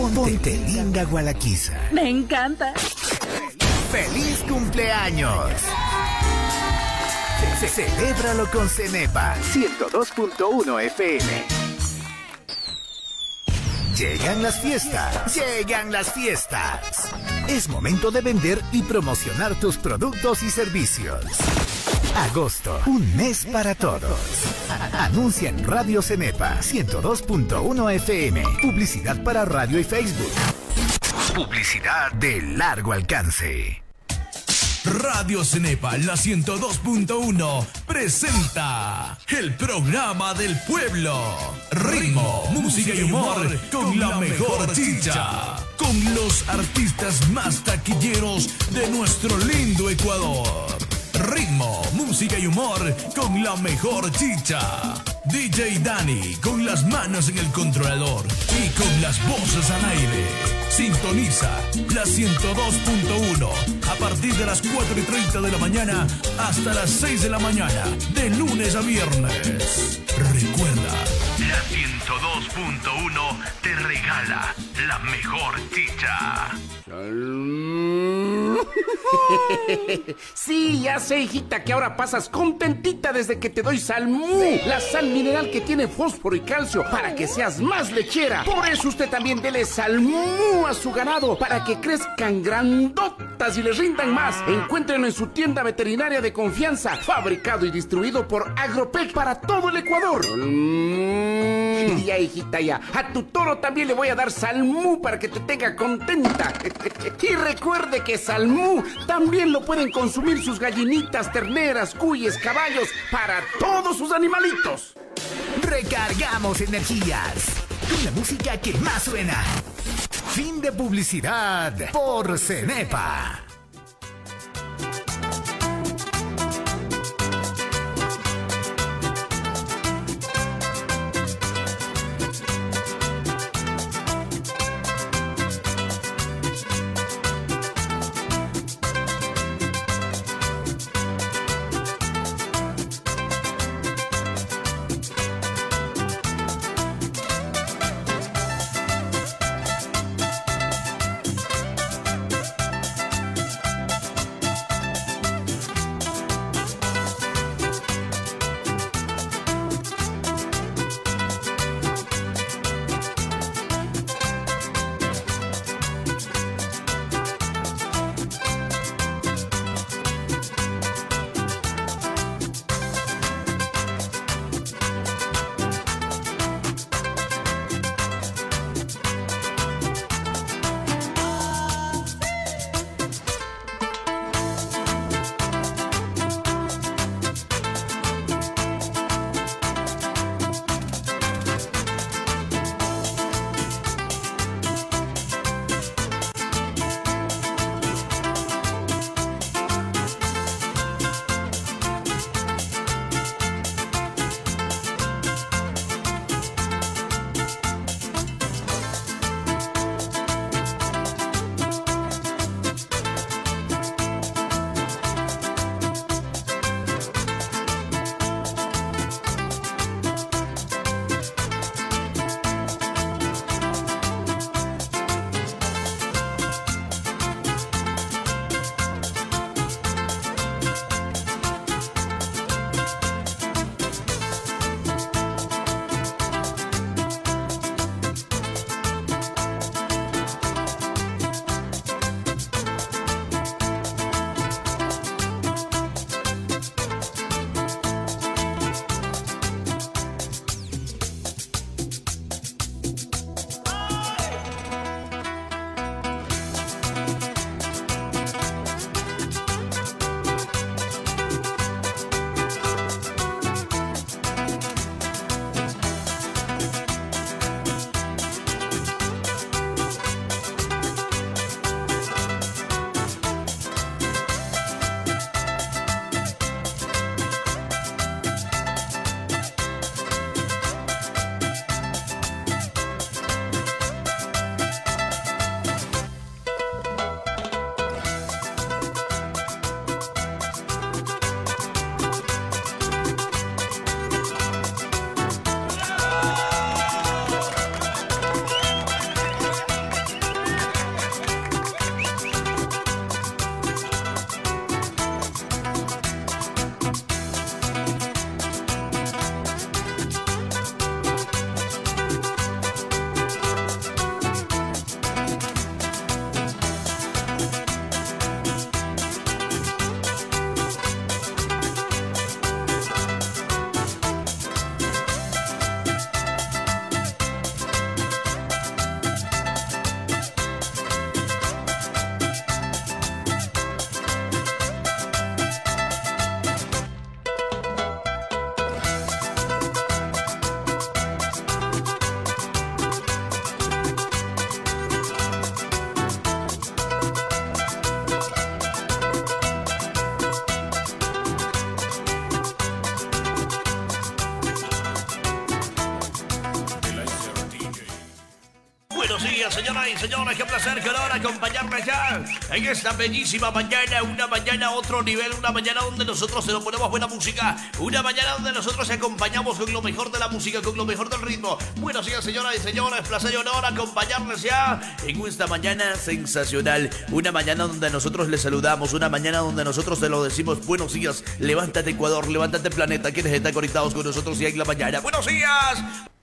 Ponte linda, Gualaquiza. Me encanta. ¡Feliz cumpleaños! Celébralo con Cenepa 102.1 FM. Llegan las fiestas. Llegan las fiestas. Es momento de vender y promocionar tus productos y servicios. Agosto, un mes para todos. Anuncia en Radio Cenepa 102.1 FM. Publicidad para radio y Facebook. Publicidad de largo alcance. Radio Cenepa, la 102.1, presenta el programa del pueblo. Ritmo, música y humor con la mejor chicha. Con los artistas más taquilleros de nuestro lindo Ecuador. Ritmo, música y humor con la mejor chicha. DJ Dani con las manos en el controlador y con las voces al aire. Sintoniza la 102.1 a partir de las 4:30 de la mañana hasta las 6 de la mañana, de lunes a viernes. Recuerda, la 102.1 te regala la mejor chicha. Sí, ya sé, hijita, que ahora pasas contentita desde que te doy Salmú, la sal mineral que tiene fósforo y calcio para que seas más lechera. Por eso usted también dele Salmú a su ganado para que crezcan grandotas y les rindan más. Encuéntrenlo en su tienda veterinaria de confianza, fabricado y distribuido por Agropec para todo el Ecuador. Ya, hijita, ya. A tu toro también le voy a dar Salmú para que te tenga contenta. Y recuerde que Salmú también lo pueden consumir sus gallinitas, terneras, cuyes, caballos, para todos sus animalitos. Recargamos energías con la música que más suena. Fin de publicidad por Cenepa. Buenos días, señoras y señores, qué placer que ahora acompañarles ya en esta bellísima mañana, una mañana a otro nivel, una mañana donde nosotros se nos ponemos buena música, una mañana donde nosotros acompañamos con lo mejor de la música, con lo mejor del ritmo. Buenos días, señoras y señores, placer y honor acompañarles ya en esta mañana sensacional, una mañana donde nosotros les saludamos, una mañana donde nosotros te lo decimos, buenos días, levántate Ecuador, levántate planeta, quienes están conectados con nosotros y en la mañana. Buenos días.